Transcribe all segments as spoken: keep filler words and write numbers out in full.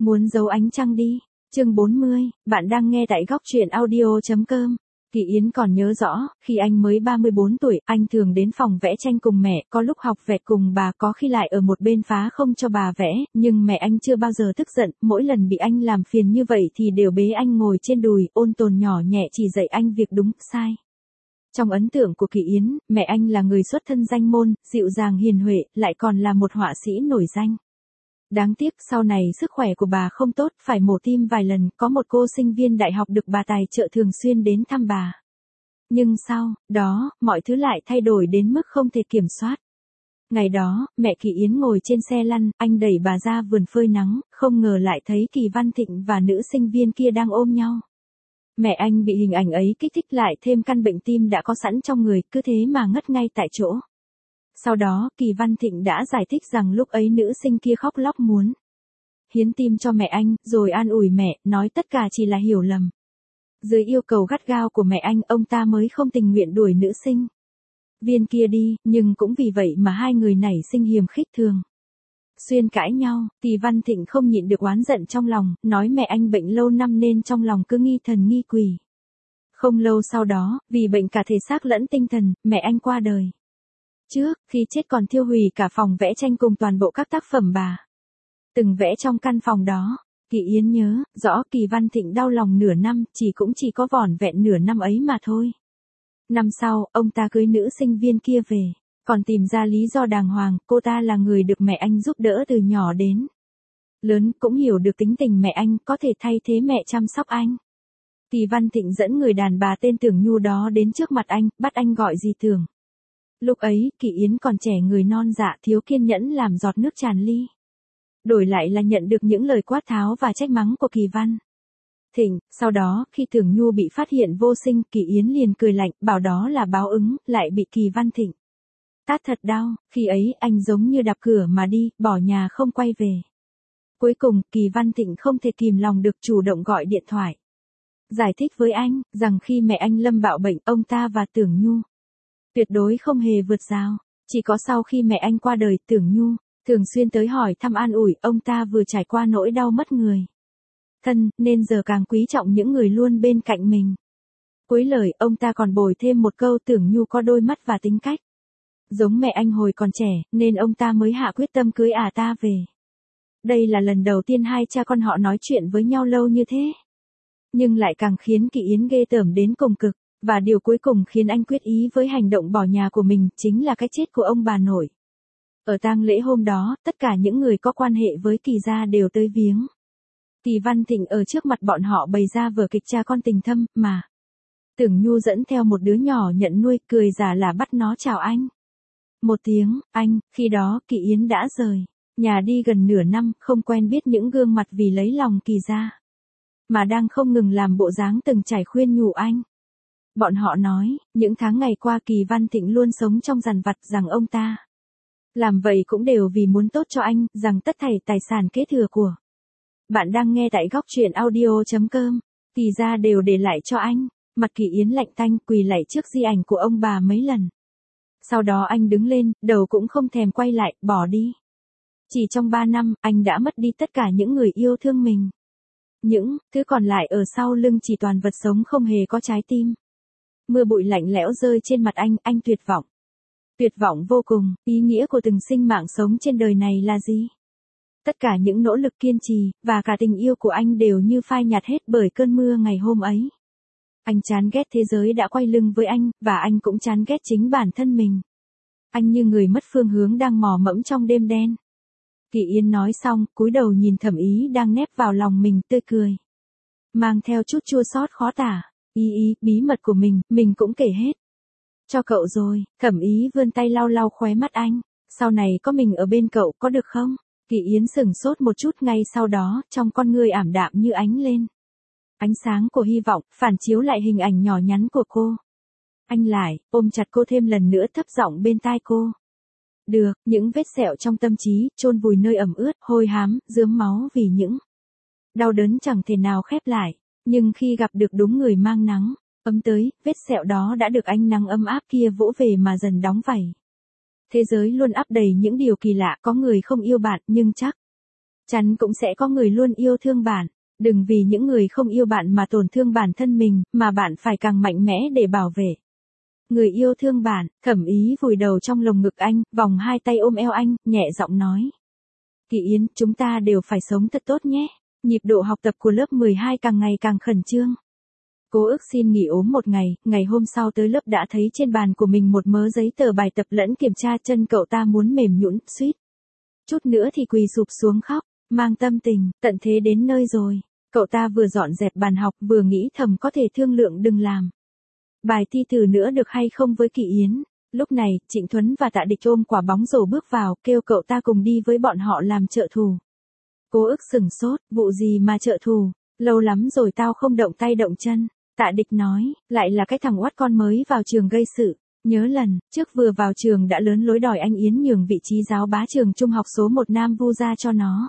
Muốn giấu ánh trăng đi. Chương bốn mươi, bạn đang nghe tại góc truyện audio chấm com. Kỳ Yến còn nhớ rõ, khi anh mới ba mươi bốn tuổi, anh thường đến phòng vẽ tranh cùng mẹ, có lúc học vẽ cùng bà, có khi lại ở một bên phá không cho bà vẽ, nhưng mẹ anh chưa bao giờ tức giận, mỗi lần bị anh làm phiền như vậy thì đều bế anh ngồi trên đùi, ôn tồn nhỏ nhẹ chỉ dạy anh việc đúng, sai. Trong ấn tượng của Kỳ Yến, mẹ anh là người xuất thân danh môn, dịu dàng hiền huệ, lại còn là một họa sĩ nổi danh. Đáng tiếc sau này sức khỏe của bà không tốt, phải mổ tim vài lần, có một cô sinh viên đại học được bà tài trợ thường xuyên đến thăm bà. Nhưng sau đó, mọi thứ lại thay đổi đến mức không thể kiểm soát. Ngày đó, mẹ Kỳ Yến ngồi trên xe lăn, anh đẩy bà ra vườn phơi nắng, không ngờ lại thấy Kỳ Văn Thịnh và nữ sinh viên kia đang ôm nhau. Mẹ anh bị hình ảnh ấy kích thích lại thêm căn bệnh tim đã có sẵn trong người, cứ thế mà ngất ngay tại chỗ. Sau đó, Kỳ Văn Thịnh đã giải thích rằng lúc ấy nữ sinh kia khóc lóc muốn hiến tim cho mẹ anh, rồi an ủi mẹ, nói tất cả chỉ là hiểu lầm. Dưới yêu cầu gắt gao của mẹ anh, ông ta mới không tình nguyện đuổi nữ sinh viên kia đi, nhưng cũng vì vậy mà hai người nảy sinh hiềm khích thường xuyên cãi nhau. Kỳ Văn Thịnh không nhịn được oán giận trong lòng, nói mẹ anh bệnh lâu năm nên trong lòng cứ nghi thần nghi quỷ. Không lâu sau đó, vì bệnh cả thể xác lẫn tinh thần, mẹ anh qua đời. Trước, khi chết còn thiêu hủy cả phòng vẽ tranh cùng toàn bộ các tác phẩm bà từng vẽ trong căn phòng đó. Kỳ Yến nhớ rõ Kỳ Văn Thịnh đau lòng nửa năm, chỉ cũng chỉ có vỏn vẹn nửa năm ấy mà thôi. Năm sau, ông ta cưới nữ sinh viên kia về, còn tìm ra lý do đàng hoàng, cô ta là người được mẹ anh giúp đỡ từ nhỏ đến lớn, cũng hiểu được tính tình mẹ anh, có thể thay thế mẹ chăm sóc anh. Kỳ Văn Thịnh dẫn người đàn bà tên Tưởng Nhu đó đến trước mặt anh, bắt anh gọi dì Tưởng. Lúc ấy, Kỳ Yến còn trẻ, người non dạ, thiếu kiên nhẫn làm giọt nước tràn ly. Đổi lại là nhận được những lời quát tháo và trách mắng của Kỳ Văn Thịnh. Sau đó, khi Tưởng Nhu bị phát hiện vô sinh, Kỳ Yến liền cười lạnh, bảo đó là báo ứng, lại bị Kỳ Văn Thịnh tát thật đau. Khi ấy, anh giống như đạp cửa mà đi, bỏ nhà không quay về. Cuối cùng, Kỳ Văn Thịnh không thể kìm lòng được chủ động gọi điện thoại giải thích với anh, rằng khi mẹ anh lâm bạo bệnh, ông ta và Tưởng Nhu tuyệt đối không hề vượt rào. Chỉ có sau khi mẹ anh qua đời, Tưởng Nhu thường xuyên tới hỏi thăm an ủi, ông ta vừa trải qua nỗi đau mất người thân, nên giờ càng quý trọng những người luôn bên cạnh mình. Cuối lời, ông ta còn bồi thêm một câu, Tưởng Nhu có đôi mắt và tính cách giống mẹ anh hồi còn trẻ, nên ông ta mới hạ quyết tâm cưới ả ta về. Đây là lần đầu tiên hai cha con họ nói chuyện với nhau lâu như thế. Nhưng lại càng khiến Kỳ Yến ghê tởm đến cùng cực. Và điều cuối cùng khiến anh quyết ý với hành động bỏ nhà của mình, chính là cái chết của ông bà nội. Ở tang lễ hôm đó, tất cả những người có quan hệ với Kỳ gia đều tới viếng. Kỳ Văn Thịnh ở trước mặt bọn họ bày ra vở kịch cha con tình thâm, mà Tưởng Nhu dẫn theo một đứa nhỏ nhận nuôi, cười giả là bắt nó chào anh. Một tiếng, anh. Khi đó, Kỳ Yến đã rời nhà đi gần nửa năm, không quen biết những gương mặt vì lấy lòng Kỳ gia, mà đang không ngừng làm bộ dáng từng trải khuyên nhủ anh. Bọn họ nói, những tháng ngày qua Kỳ Văn Thịnh luôn sống trong dằn vặt, rằng ông ta làm vậy cũng đều vì muốn tốt cho anh, rằng tất thảy tài sản kế thừa của bạn đang nghe tại góc truyện audio chấm com, Kỳ gia đều để lại cho anh. Mặt Kỳ Yến lạnh tanh, quỳ lạy trước di ảnh của ông bà mấy lần. Sau đó anh đứng lên, đầu cũng không thèm quay lại, bỏ đi. Chỉ trong ba năm, anh đã mất đi tất cả những người yêu thương mình. Những thứ còn lại ở sau lưng chỉ toàn vật sống không hề có trái tim. Mưa bụi lạnh lẽo rơi trên mặt anh, anh tuyệt vọng. Tuyệt vọng vô cùng. Ý nghĩa của từng sinh mạng sống trên đời này là gì? Tất cả những nỗ lực kiên trì, và cả tình yêu của anh đều như phai nhạt hết bởi cơn mưa ngày hôm ấy. Anh chán ghét thế giới đã quay lưng với anh, và anh cũng chán ghét chính bản thân mình. Anh như người mất phương hướng đang mò mẫm trong đêm đen. Kỳ Yến nói xong, cúi đầu nhìn Thẩm Ý đang nép vào lòng mình, tươi cười mang theo chút chua xót khó tả. Ý ý, bí mật của mình, mình cũng kể hết cho cậu rồi. Thẩm Ý vươn tay lau lau khóe mắt anh. Sau này có mình ở bên cậu, có được không? Kỳ Yến sửng sốt một chút, ngay sau đó, trong con ngươi ảm đạm như ánh lên ánh sáng của hy vọng, phản chiếu lại hình ảnh nhỏ nhắn của cô. Anh lại, ôm chặt cô thêm lần nữa, thấp giọng bên tai cô. Được, những vết sẹo trong tâm trí, chôn vùi nơi ẩm ướt, hôi hám, rướm máu vì những đau đớn chẳng thể nào khép lại. Nhưng khi gặp được đúng người mang nắng ấm tới, vết sẹo đó đã được ánh nắng ấm áp kia vỗ về mà dần đóng vảy. Thế giới luôn ắp đầy những điều kỳ lạ, có người không yêu bạn, nhưng chắc chắn cũng sẽ có người luôn yêu thương bạn. Đừng vì những người không yêu bạn mà tổn thương bản thân mình, mà bạn phải càng mạnh mẽ để bảo vệ người yêu thương bạn. Thẩm Ý vùi đầu trong lồng ngực anh, vòng hai tay ôm eo anh, nhẹ giọng nói. Kỳ Yến, chúng ta đều phải sống thật tốt nhé. Nhịp độ học tập của lớp mười hai càng ngày càng khẩn trương. Cô ước xin nghỉ ốm một ngày, ngày hôm sau tới lớp đã thấy trên bàn của mình một mớ giấy tờ bài tập lẫn kiểm tra, chân cậu ta muốn mềm nhũn, suýt chút nữa thì quỳ sụp xuống khóc, mang tâm tình, tận thế đến nơi rồi. Cậu ta vừa dọn dẹp bàn học vừa nghĩ thầm có thể thương lượng đừng làm bài thi từ nữa được hay không với Kỳ Yến. Lúc này, Trịnh Thuấn và Tạ Địch ôm quả bóng rổ bước vào, kêu cậu ta cùng đi với bọn họ làm trợ thủ. Cô ức sửng sốt, vụ gì mà trợ thủ, lâu lắm rồi tao không động tay động chân. Tạ Địch nói, lại là cái thằng oắt con mới vào trường gây sự. Nhớ lần trước vừa vào trường đã lớn lối đòi anh Yến nhường vị trí giáo bá trường trung học số một Nam Vu ra cho nó.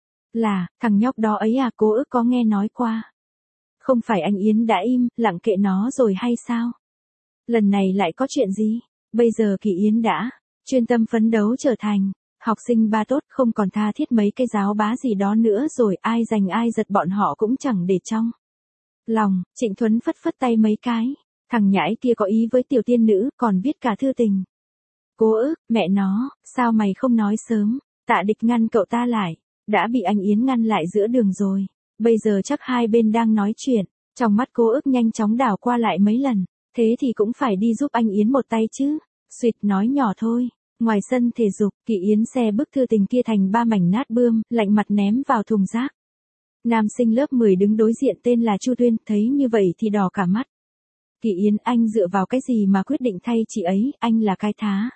Là, thằng nhóc đó ấy à, cô ức có nghe nói qua. Không phải anh Yến đã im, lặng kệ nó rồi hay sao? Lần này lại có chuyện gì? Bây giờ Kỳ Yến đã chuyên tâm phấn đấu trở thành học sinh ba tốt, không còn tha thiết mấy cái giáo bá gì đó nữa rồi, ai giành ai giật bọn họ cũng chẳng để trong lòng. Trịnh Thuấn phất phất tay mấy cái. Thằng nhãi kia có ý với tiểu tiên nữ, còn viết cả thư tình. Cô ức, mẹ nó, sao mày không nói sớm? Tạ Địch ngăn cậu ta lại. Đã bị anh Yến ngăn lại giữa đường rồi. Bây giờ chắc hai bên đang nói chuyện. Trong mắt cô ức nhanh chóng đảo qua lại mấy lần. Thế thì cũng phải đi giúp anh Yến một tay chứ. Suýt nói nhỏ thôi. Ngoài sân thể dục, Kỳ Yến xe bức thư tình kia thành ba mảnh nát bươm, lạnh mặt ném vào thùng rác. Nam sinh lớp mười đứng đối diện tên là Chu Tuyên, thấy như vậy thì đỏ cả mắt. Kỳ Yến, anh dựa vào cái gì mà quyết định thay chị ấy, anh là cái thá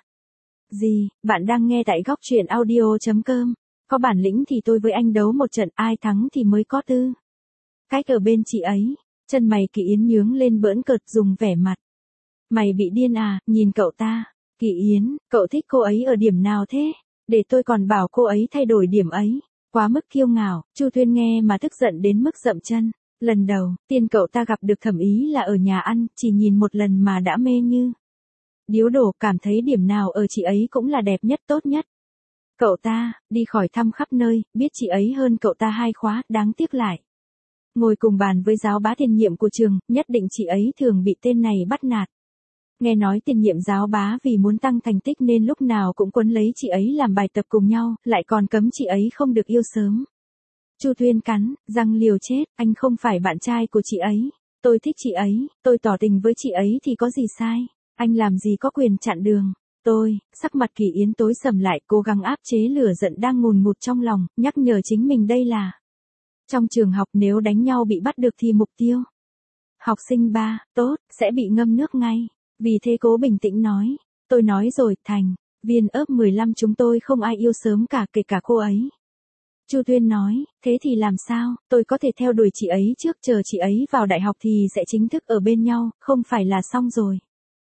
gì? Bạn đang nghe tại góc truyện audio chấm com. Có bản lĩnh thì tôi với anh đấu một trận, ai thắng thì mới có tư cách ở bên chị ấy. Chân mày Kỳ Yến nhướng lên bỡn cợt, dùng vẻ mặt. Mày bị điên à, nhìn cậu ta. Kỳ Yến, cậu thích cô ấy ở điểm nào thế? Để tôi còn bảo cô ấy thay đổi điểm ấy. Quá mức kiêu ngạo. Chu Tuyên nghe mà tức giận đến mức dậm chân. Lần đầu tiên cậu ta gặp được Thẩm Ý là ở nhà ăn, chỉ nhìn một lần mà đã mê như điếu đổ, cảm thấy điểm nào ở chị ấy cũng là đẹp nhất, tốt nhất. Cậu ta đi khỏi thăm khắp nơi, biết chị ấy hơn cậu ta hai khóa, đáng tiếc lại ngồi cùng bàn với giáo bá tiền nhiệm của trường, nhất định chị ấy thường bị tên này bắt nạt. Nghe nói tiền nhiệm giáo bá vì muốn tăng thành tích nên lúc nào cũng quấn lấy chị ấy làm bài tập cùng nhau, lại còn cấm chị ấy không được yêu sớm. Chu Tuyên cắn răng liều chết, anh không phải bạn trai của chị ấy. Tôi thích chị ấy, tôi tỏ tình với chị ấy thì có gì sai. Anh làm gì có quyền chặn đường tôi. Sắc mặt Kỳ Yến tối sầm lại, cố gắng áp chế lửa giận đang ngùn ngụt trong lòng, nhắc nhở chính mình đây là trong trường học, nếu đánh nhau bị bắt được thì mục tiêu học sinh ba tốt sẽ bị ngâm nước ngay. Vì thế cố bình tĩnh nói, tôi nói rồi, thành viên ớp mười lăm chúng tôi không ai yêu sớm cả, kể cả cô ấy. Chu Tuyên nói, thế thì làm sao, tôi có thể theo đuổi chị ấy trước, chờ chị ấy vào đại học thì sẽ chính thức ở bên nhau, không phải là xong rồi.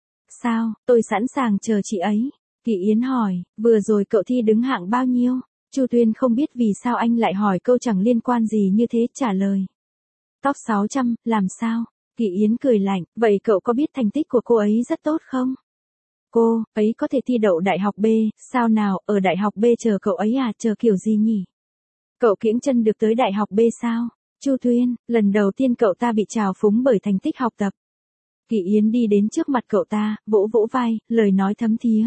Sao, tôi sẵn sàng chờ chị ấy. Kỳ Yến hỏi, vừa rồi cậu thi đứng hạng bao nhiêu? Chu Tuyên không biết vì sao anh lại hỏi câu chẳng liên quan gì như thế, trả lời. Top sáu trăm, làm sao? Kỳ Yến cười lạnh, vậy cậu có biết thành tích của cô ấy rất tốt không? Cô ấy có thể thi đậu đại học B, sao nào, ở đại học B chờ cậu ấy à, chờ kiểu gì nhỉ? Cậu kiễng chân được tới đại học B sao? Chu Tuyên, lần đầu tiên cậu ta bị trào phúng bởi thành tích học tập. Kỳ Yến đi đến trước mặt cậu ta, vỗ vỗ vai, lời nói thấm thía.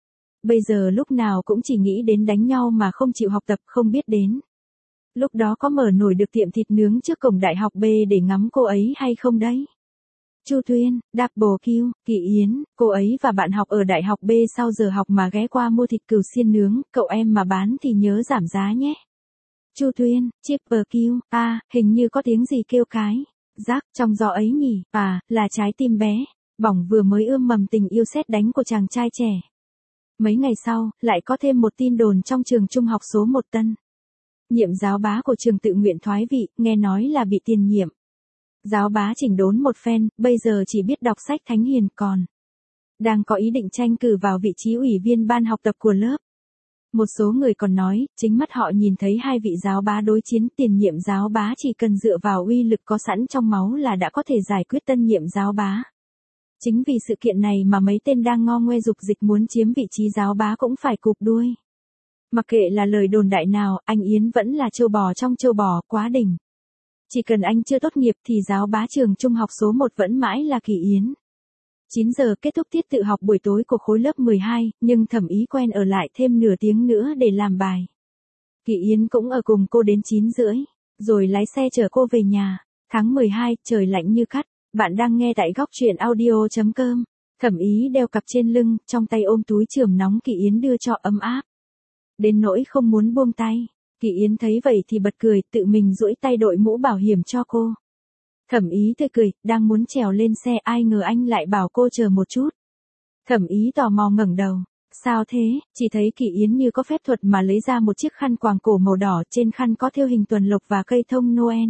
Bây giờ lúc nào cũng chỉ nghĩ đến đánh nhau mà không chịu học tập, không biết đến lúc đó có mở nổi được tiệm thịt nướng trước cổng đại học B để ngắm cô ấy hay không đấy? Chu Tuyên, double kill. Kỳ Yến, cô ấy và bạn học ở đại học B sau giờ học mà ghé qua mua thịt cừu xiên nướng, cậu em mà bán thì nhớ giảm giá nhé. Chu Tuyên, triple kill. À, hình như có tiếng gì kêu cái rác trong gió ấy nhỉ? À, là trái tim bé bỏng vừa mới ươm mầm tình yêu sét đánh của chàng trai trẻ. Mấy ngày sau, lại có thêm một tin đồn trong trường trung học số một Tân nhiệm giáo bá của trường tự nguyện thoái vị, nghe nói là bị tiền nhiệm giáo bá chỉnh đốn một phen, bây giờ chỉ biết đọc sách thánh hiền, còn đang có ý định tranh cử vào vị trí ủy viên ban học tập của lớp. Một số người còn nói, chính mắt họ nhìn thấy hai vị giáo bá đối chiến, tiền nhiệm giáo bá chỉ cần dựa vào uy lực có sẵn trong máu là đã có thể giải quyết tân nhiệm giáo bá. Chính vì sự kiện này mà mấy tên đang ngo ngoe dục dịch muốn chiếm vị trí giáo bá cũng phải cụp đuôi. Mặc kệ là lời đồn đại nào, anh Yến vẫn là châu bò trong châu bò, quá đỉnh. Chỉ cần anh chưa tốt nghiệp thì giáo bá trường trung học số một vẫn mãi là Kỳ Yến. chín giờ kết thúc tiết tự học buổi tối của khối lớp mười hai, nhưng Thẩm Ý quen ở lại thêm nửa tiếng nữa để làm bài. Kỳ Yến cũng ở cùng cô đến chín rưỡi, rồi lái xe chở cô về nhà. Tháng mười hai, trời lạnh như cắt. Bạn đang nghe tại góc truyện audio chấm com. Thẩm Ý đeo cặp trên lưng, trong tay ôm túi chườm nóng Kỳ Yến đưa cho ấm áp. Đến nỗi không muốn buông tay. Kỳ Yến thấy vậy thì bật cười, tự mình duỗi tay đội mũ bảo hiểm cho cô. Thẩm Ý tươi cười, đang muốn trèo lên xe, ai ngờ anh lại bảo cô chờ một chút. Thẩm Ý tò mò ngẩng đầu. Sao thế? Chỉ thấy Kỳ Yến như có phép thuật mà lấy ra một chiếc khăn quàng cổ màu đỏ, trên khăn có thêu hình tuần lộc và cây thông Noel.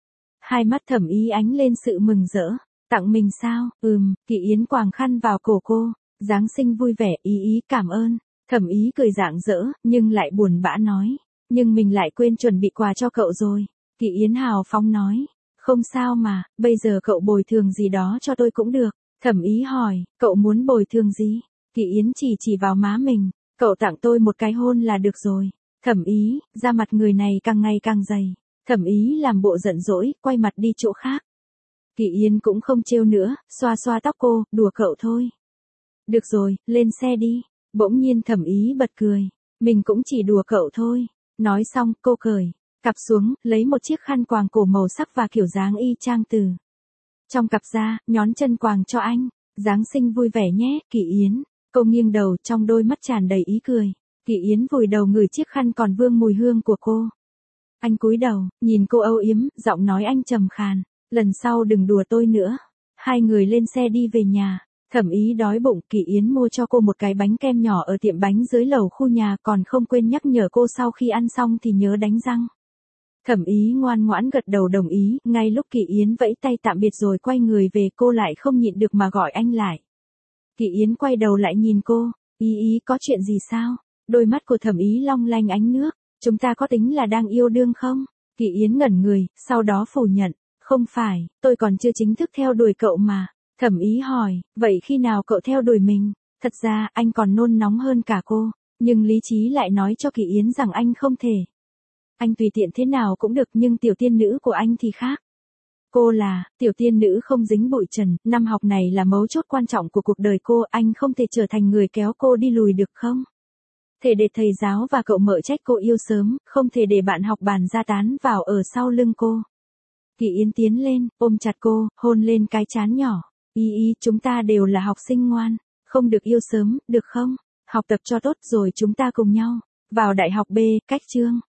Hai mắt Thẩm Ý ánh lên sự mừng rỡ. Tặng mình sao? Ừm, Kỳ Yến quàng khăn vào cổ cô. Giáng sinh vui vẻ, Ý Ý cảm ơn. Thẩm Ý cười rạng rỡ, nhưng lại buồn bã nói. Nhưng mình lại quên chuẩn bị quà cho cậu rồi. Kỳ Yến hào phóng nói. Không sao mà, bây giờ cậu bồi thường gì đó cho tôi cũng được. Thẩm Ý hỏi, cậu muốn bồi thường gì? Kỳ Yến chỉ chỉ vào má mình. Cậu tặng tôi một cái hôn là được rồi. Thẩm Ý, da mặt người này càng ngày càng dày. Thẩm Ý làm bộ giận dỗi, quay mặt đi chỗ khác. Kỳ Yến cũng không trêu nữa, xoa xoa tóc cô, đùa cậu thôi. Được rồi, lên xe đi. Bỗng nhiên Thẩm Ý bật cười. Mình cũng chỉ đùa cậu thôi. Nói xong, cô cởi cặp xuống, lấy một chiếc khăn quàng cổ màu sắc và kiểu dáng y chang từ trong cặp ra, nhón chân quàng cho anh. Giáng sinh vui vẻ nhé, Kỳ Yến. Cô nghiêng đầu, trong đôi mắt tràn đầy ý cười. Kỳ Yến vùi đầu ngửi chiếc khăn còn vương mùi hương của cô. Anh cúi đầu, nhìn cô âu yếm, giọng nói anh trầm khàn. Lần sau đừng đùa tôi nữa. Hai người lên xe đi về nhà. Thẩm Ý đói bụng, Kỳ Yến mua cho cô một cái bánh kem nhỏ ở tiệm bánh dưới lầu khu nhà, còn không quên nhắc nhở cô sau khi ăn xong thì nhớ đánh răng. Thẩm Ý ngoan ngoãn gật đầu đồng ý, ngay lúc Kỳ Yến vẫy tay tạm biệt rồi quay người về, cô lại không nhịn được mà gọi anh lại. Kỳ Yến quay đầu lại nhìn cô. Ý Ý, có chuyện gì sao? Đôi mắt của Thẩm Ý long lanh ánh nước. Chúng ta có tính là đang yêu đương không? Kỳ Yến ngẩn người, sau đó phủ nhận. Không phải, tôi còn chưa chính thức theo đuổi cậu mà. Thẩm Ý hỏi, vậy khi nào cậu theo đuổi mình? Thật ra, anh còn nôn nóng hơn cả cô. Nhưng lý trí lại nói cho Kỳ Yến rằng anh không thể. Anh tùy tiện thế nào cũng được, nhưng tiểu tiên nữ của anh thì khác. Cô là tiểu tiên nữ không dính bụi trần, năm học này là mấu chốt quan trọng của cuộc đời cô, anh không thể trở thành người kéo cô đi lùi được không? Thể để thầy giáo và cậu mợ trách cô yêu sớm, không thể để bạn học bàn ra tán vào ở sau lưng cô. Kỳ Yến tiến lên, ôm chặt cô, hôn lên cái trán nhỏ. Ý Ý, chúng ta đều là học sinh ngoan, không được yêu sớm, được không? Học tập cho tốt rồi chúng ta cùng nhau vào đại học B, cách chương.